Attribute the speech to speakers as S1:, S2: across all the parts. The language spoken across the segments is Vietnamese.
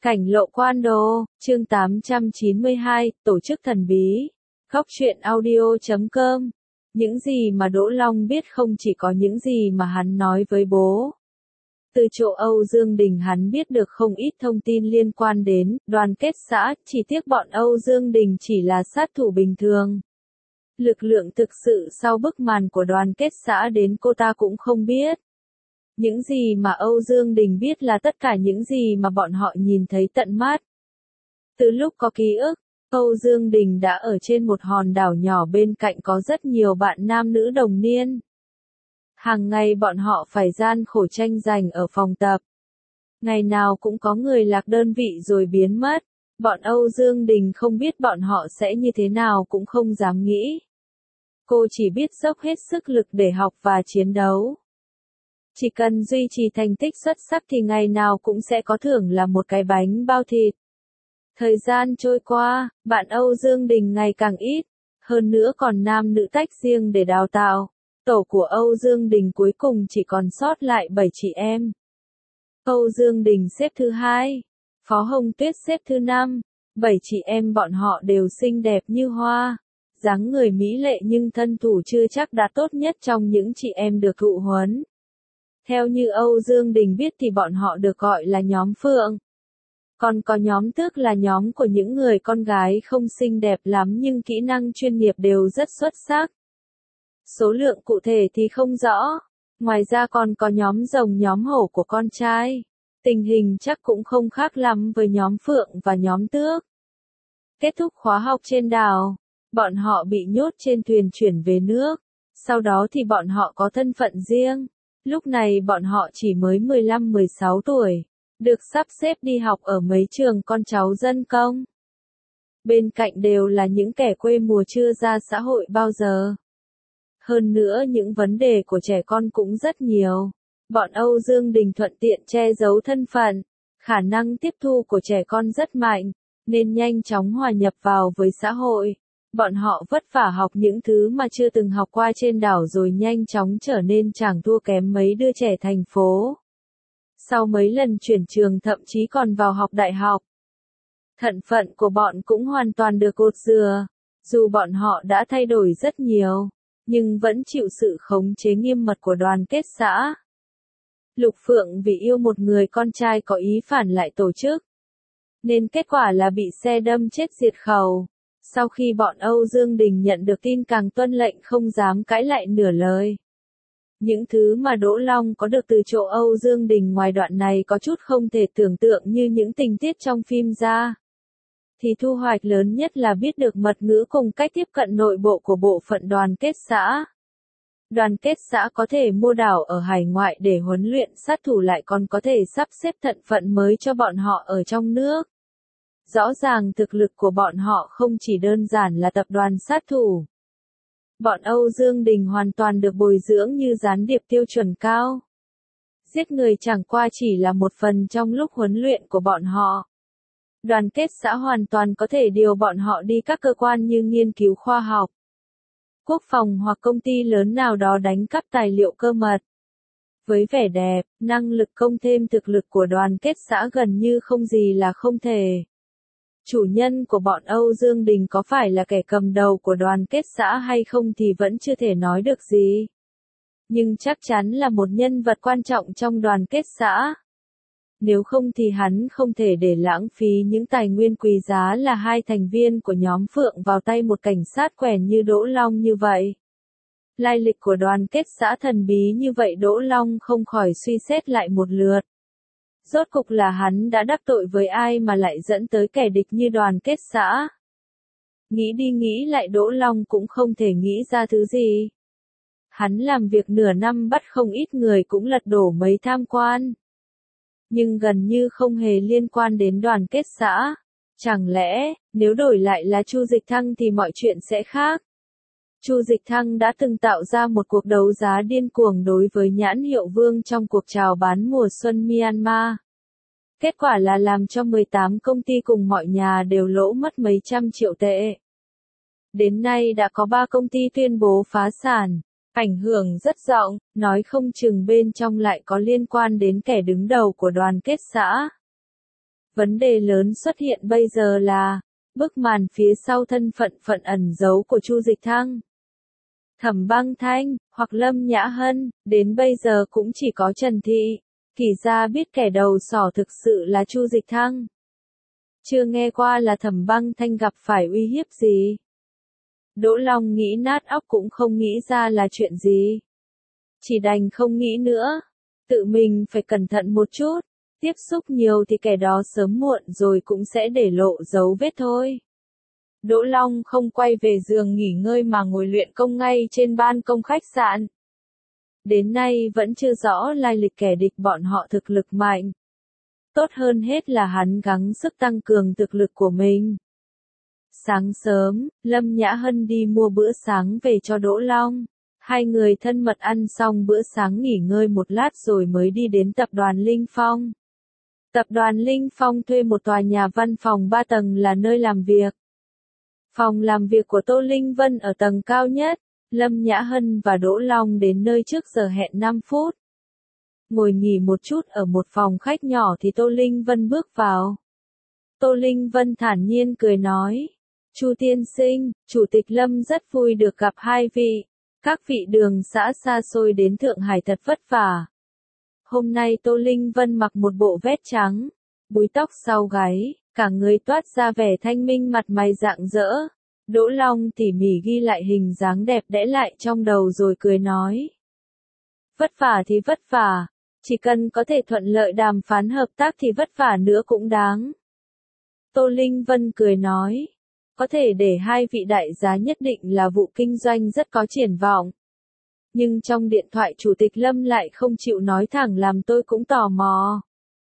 S1: Cảnh lộ quan đồ, chương 892, tổ chức thần bí. Góc truyện audio.com. Những gì mà Đỗ Long biết không chỉ có những gì mà hắn nói với bố. Từ chỗ Âu Dương Đình hắn biết được không ít thông tin liên quan đến đoàn kết xã, chỉ tiếc bọn Âu Dương Đình chỉ là sát thủ bình thường. Lực lượng thực sự sau bức màn của đoàn kết xã đến cô ta cũng không biết. Những gì mà Âu Dương Đình biết là tất cả những gì mà bọn họ nhìn thấy tận mắt. Từ lúc có ký ức, Âu Dương Đình đã ở trên một hòn đảo nhỏ bên cạnh có rất nhiều bạn nam nữ đồng niên. Hàng ngày bọn họ phải gian khổ tranh giành ở phòng tập. Ngày nào cũng có người lạc đơn vị rồi biến mất. Bọn Âu Dương Đình không biết bọn họ sẽ như thế nào cũng không dám nghĩ. Cô chỉ biết dốc hết sức lực để học và chiến đấu. Chỉ cần duy trì thành tích xuất sắc thì ngày nào cũng sẽ có thưởng là một cái bánh bao thịt. Thời gian trôi qua, bạn Âu Dương Đình ngày càng ít, hơn nữa còn nam nữ tách riêng để đào tạo. Tổ của Âu Dương Đình cuối cùng chỉ còn sót lại 7 chị em. Âu Dương Đình xếp thứ 2, Phó Hồng Tuyết xếp thứ 5, 7 chị em bọn họ đều xinh đẹp như hoa. Dáng người mỹ lệ nhưng thân thủ chưa chắc đã tốt nhất trong những chị em được thụ huấn. Theo như Âu Dương Đình biết thì bọn họ được gọi là nhóm Phượng. Còn có nhóm Tước là nhóm của những người con gái không xinh đẹp lắm nhưng kỹ năng chuyên nghiệp đều rất xuất sắc. Số lượng cụ thể thì không rõ. Ngoài ra còn có nhóm Rồng nhóm Hổ của con trai. Tình hình chắc cũng không khác lắm với nhóm Phượng và nhóm Tước. Kết thúc khóa học trên đảo, bọn họ bị nhốt trên thuyền chuyển về nước. Sau đó thì bọn họ có thân phận riêng. Lúc này bọn họ chỉ mới 15-16 tuổi, được sắp xếp đi học ở mấy trường con cháu dân công. Bên cạnh đều là những kẻ quê mùa chưa ra xã hội bao giờ. Hơn nữa những vấn đề của trẻ con cũng rất nhiều. Bọn Âu Dương Đình thuận tiện che giấu thân phận, khả năng tiếp thu của trẻ con rất mạnh, nên nhanh chóng hòa nhập vào với xã hội. Bọn họ vất vả học những thứ mà chưa từng học qua trên đảo rồi nhanh chóng trở nên chẳng thua kém mấy đứa trẻ thành phố. Sau mấy lần chuyển trường thậm chí còn vào học đại học. Thân phận của bọn cũng hoàn toàn được cột dừa. Dù bọn họ đã thay đổi rất nhiều, nhưng vẫn chịu sự khống chế nghiêm mật của đoàn kết xã. Lục Phượng vì yêu một người con trai có ý phản lại tổ chức, nên kết quả là bị xe đâm chết diệt khẩu. Sau khi bọn Âu Dương Đình nhận được tin càng tuân lệnh không dám cãi lại nửa lời. Những thứ mà Đỗ Long có được từ chỗ Âu Dương Đình ngoài đoạn này có chút không thể tưởng tượng như những tình tiết trong phim ra. Thì thu hoạch lớn nhất là biết được mật ngữ cùng cách tiếp cận nội bộ của bộ phận đoàn kết xã. Đoàn kết xã có thể mua đảo ở hải ngoại để huấn luyện sát thủ lại còn có thể sắp xếp thân phận mới cho bọn họ ở trong nước. Rõ ràng thực lực của bọn họ không chỉ đơn giản là tập đoàn sát thủ. Bọn Âu Dương Đình hoàn toàn được bồi dưỡng như gián điệp tiêu chuẩn cao. Giết người chẳng qua chỉ là một phần trong lúc huấn luyện của bọn họ. Đoàn kết xã hoàn toàn có thể điều bọn họ đi các cơ quan như nghiên cứu khoa học, quốc phòng hoặc công ty lớn nào đó đánh cắp tài liệu cơ mật. Với vẻ đẹp, năng lực công thêm thực lực của đoàn kết xã gần như không gì là không thể. Chủ nhân của bọn Âu Dương Đình có phải là kẻ cầm đầu của đoàn kết xã hay không thì vẫn chưa thể nói được gì. Nhưng chắc chắn là một nhân vật quan trọng trong đoàn kết xã. Nếu không thì hắn không thể để lãng phí những tài nguyên quý giá là 2 thành viên của nhóm Phượng vào tay một cảnh sát quèn như Đỗ Long như vậy. Lai lịch của đoàn kết xã thần bí như vậy Đỗ Long không khỏi suy xét lại một lượt. Rốt cục là hắn đã đắc tội với ai mà lại dẫn tới kẻ địch như đoàn kết xã. Nghĩ đi nghĩ lại Đỗ Long cũng không thể nghĩ ra thứ gì. Hắn làm việc nửa năm bắt không ít người cũng lật đổ mấy tham quan. Nhưng gần như không hề liên quan đến đoàn kết xã. Chẳng lẽ, nếu đổi lại là Chu Dịch Thăng thì mọi chuyện sẽ khác? Chu Dịch Thăng đã từng tạo ra một cuộc đấu giá điên cuồng đối với nhãn hiệu Vương trong cuộc chào bán mùa xuân Myanmar. Kết quả là làm cho 18 công ty cùng mọi nhà đều lỗ mất mấy trăm triệu tệ. Đến nay đã có 3 công ty tuyên bố phá sản. Ảnh hưởng rất rộng, nói không chừng bên trong lại có liên quan đến kẻ đứng đầu của đoàn kết xã. Vấn đề lớn xuất hiện bây giờ là, bức màn phía sau thân phận ẩn giấu của Chu Dịch Thăng. Thẩm Băng Thanh, hoặc Lâm Nhã Hân, đến bây giờ cũng chỉ có Trần Thị. Kỳ ra biết kẻ đầu sỏ thực sự là Chu Dịch Thăng. Chưa nghe qua là Thẩm Băng Thanh gặp phải uy hiếp gì. Đỗ Long nghĩ nát óc cũng không nghĩ ra là chuyện gì. Chỉ đành không nghĩ nữa. Tự mình phải cẩn thận một chút. Tiếp xúc nhiều thì kẻ đó sớm muộn rồi cũng sẽ để lộ dấu vết thôi. Đỗ Long không quay về giường nghỉ ngơi mà ngồi luyện công ngay trên ban công khách sạn. Đến nay vẫn chưa rõ lai lịch kẻ địch bọn họ thực lực mạnh. Tốt hơn hết là hắn gắng sức tăng cường thực lực của mình. Sáng sớm, Lâm Nhã Hân đi mua bữa sáng về cho Đỗ Long. Hai người thân mật ăn xong bữa sáng nghỉ ngơi một lát rồi mới đi đến tập đoàn Linh Phong. Tập đoàn Linh Phong thuê một tòa nhà văn phòng 3 tầng là nơi làm việc. Phòng làm việc của Tô Linh Vân ở tầng cao nhất. Lâm Nhã Hân và Đỗ Long đến nơi trước giờ hẹn 5 phút. Ngồi nghỉ một chút ở một phòng khách nhỏ thì Tô Linh Vân bước vào. Tô Linh Vân thản nhiên cười nói. Chu tiên sinh, Chủ tịch Lâm rất vui được gặp hai vị. Các vị đường xã xa xôi đến Thượng Hải thật vất vả. Hôm nay Tô Linh Vân mặc một bộ vest trắng, búi tóc sau gáy, cả người toát ra vẻ thanh minh mặt mày rạng rỡ. Đỗ Long tỉ mỉ ghi lại hình dáng đẹp đẽ lại trong đầu rồi cười nói. Vất vả thì vất vả, chỉ cần có thể thuận lợi đàm phán hợp tác thì vất vả nữa cũng đáng. Tô Linh Vân cười nói. Có thể để hai vị đại giá nhất định là vụ kinh doanh rất có triển vọng. Nhưng trong điện thoại Chủ tịch Lâm lại không chịu nói thẳng làm tôi cũng tò mò.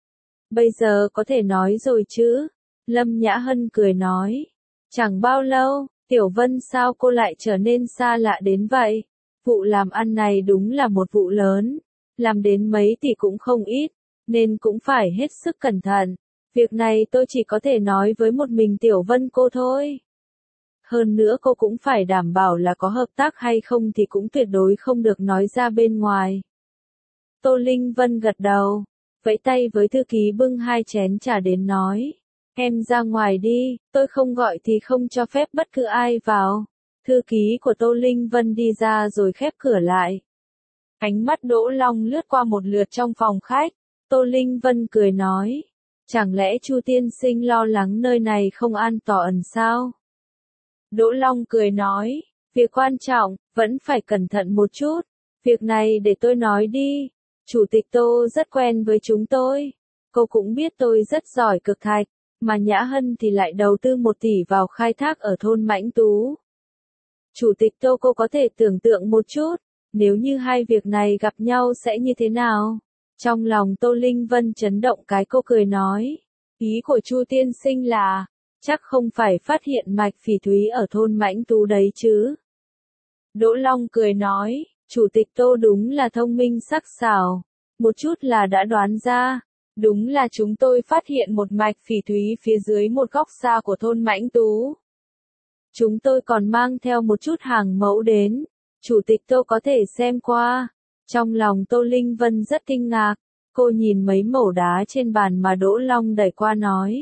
S1: Bây giờ có thể nói rồi chứ? Lâm Nhã Hân cười nói. Chẳng bao lâu, Tiểu Vân sao cô lại trở nên xa lạ đến vậy? Vụ làm ăn này đúng là một vụ lớn. Làm đến mấy tỷ cũng không ít, nên cũng phải hết sức cẩn thận. Việc này tôi chỉ có thể nói với một mình Tiểu Vân cô thôi. Hơn nữa cô cũng phải đảm bảo là có hợp tác hay không thì cũng tuyệt đối không được nói ra bên ngoài. Tô Linh Vân gật đầu, vẫy tay với thư ký bưng 2 chén trà đến nói. Em ra ngoài đi, tôi không gọi thì không cho phép bất cứ ai vào. Thư ký của Tô Linh Vân đi ra rồi khép cửa lại. Ánh mắt Đỗ Long lướt qua một lượt trong phòng khách. Tô Linh Vân cười nói. Chẳng lẽ Chu tiên sinh lo lắng nơi này không an toàn sao? Đỗ Long cười nói. Việc quan trọng, vẫn phải cẩn thận một chút. Việc này để tôi nói đi. Chủ tịch Tô rất quen với chúng tôi. Cô cũng biết tôi rất giỏi cực thạch. Mà Nhã Hân thì lại đầu tư 1 tỷ vào khai thác ở thôn Mãnh Tú. Chủ tịch Tô cô có thể tưởng tượng một chút. Nếu như hai việc này gặp nhau sẽ như thế nào? Trong lòng Tô Linh Vân chấn động cái cô cười nói. Ý của Chu tiên sinh là, chắc không phải phát hiện mạch phỉ thúy ở thôn Mãnh Tú đấy chứ? Đỗ Long cười nói, Chủ tịch Tô đúng là thông minh sắc sảo. Một chút là đã đoán ra. Đúng là chúng tôi phát hiện một mạch phỉ thúy phía dưới một góc xa của thôn Mãnh Tú. Chúng tôi còn mang theo một chút hàng mẫu đến. Chủ tịch Tô có thể xem qua. Trong lòng Tô Linh Vân rất kinh ngạc. Cô nhìn mấy mẩu đá trên bàn mà Đỗ Long đẩy qua nói.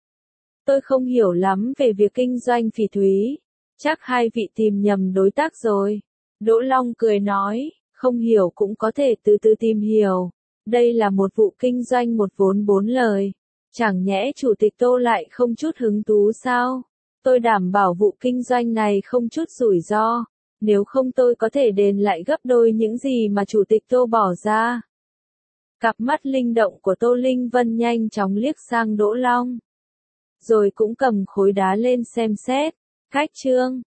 S1: Tôi không hiểu lắm về việc kinh doanh phỉ thúy. Chắc hai vị tìm nhầm đối tác rồi. Đỗ Long cười nói, không hiểu cũng có thể từ từ tìm hiểu. Đây là một vụ kinh doanh một vốn 4 lời. Chẳng nhẽ Chủ tịch Tô lại không chút hứng thú sao? Tôi đảm bảo vụ kinh doanh này không chút rủi ro. Nếu không tôi có thể đền lại gấp đôi những gì mà Chủ tịch Tô bỏ ra. Cặp mắt linh động của Tô Linh Vân nhanh chóng liếc sang Đỗ Long. Rồi cũng cầm khối đá lên xem xét. Khách trương,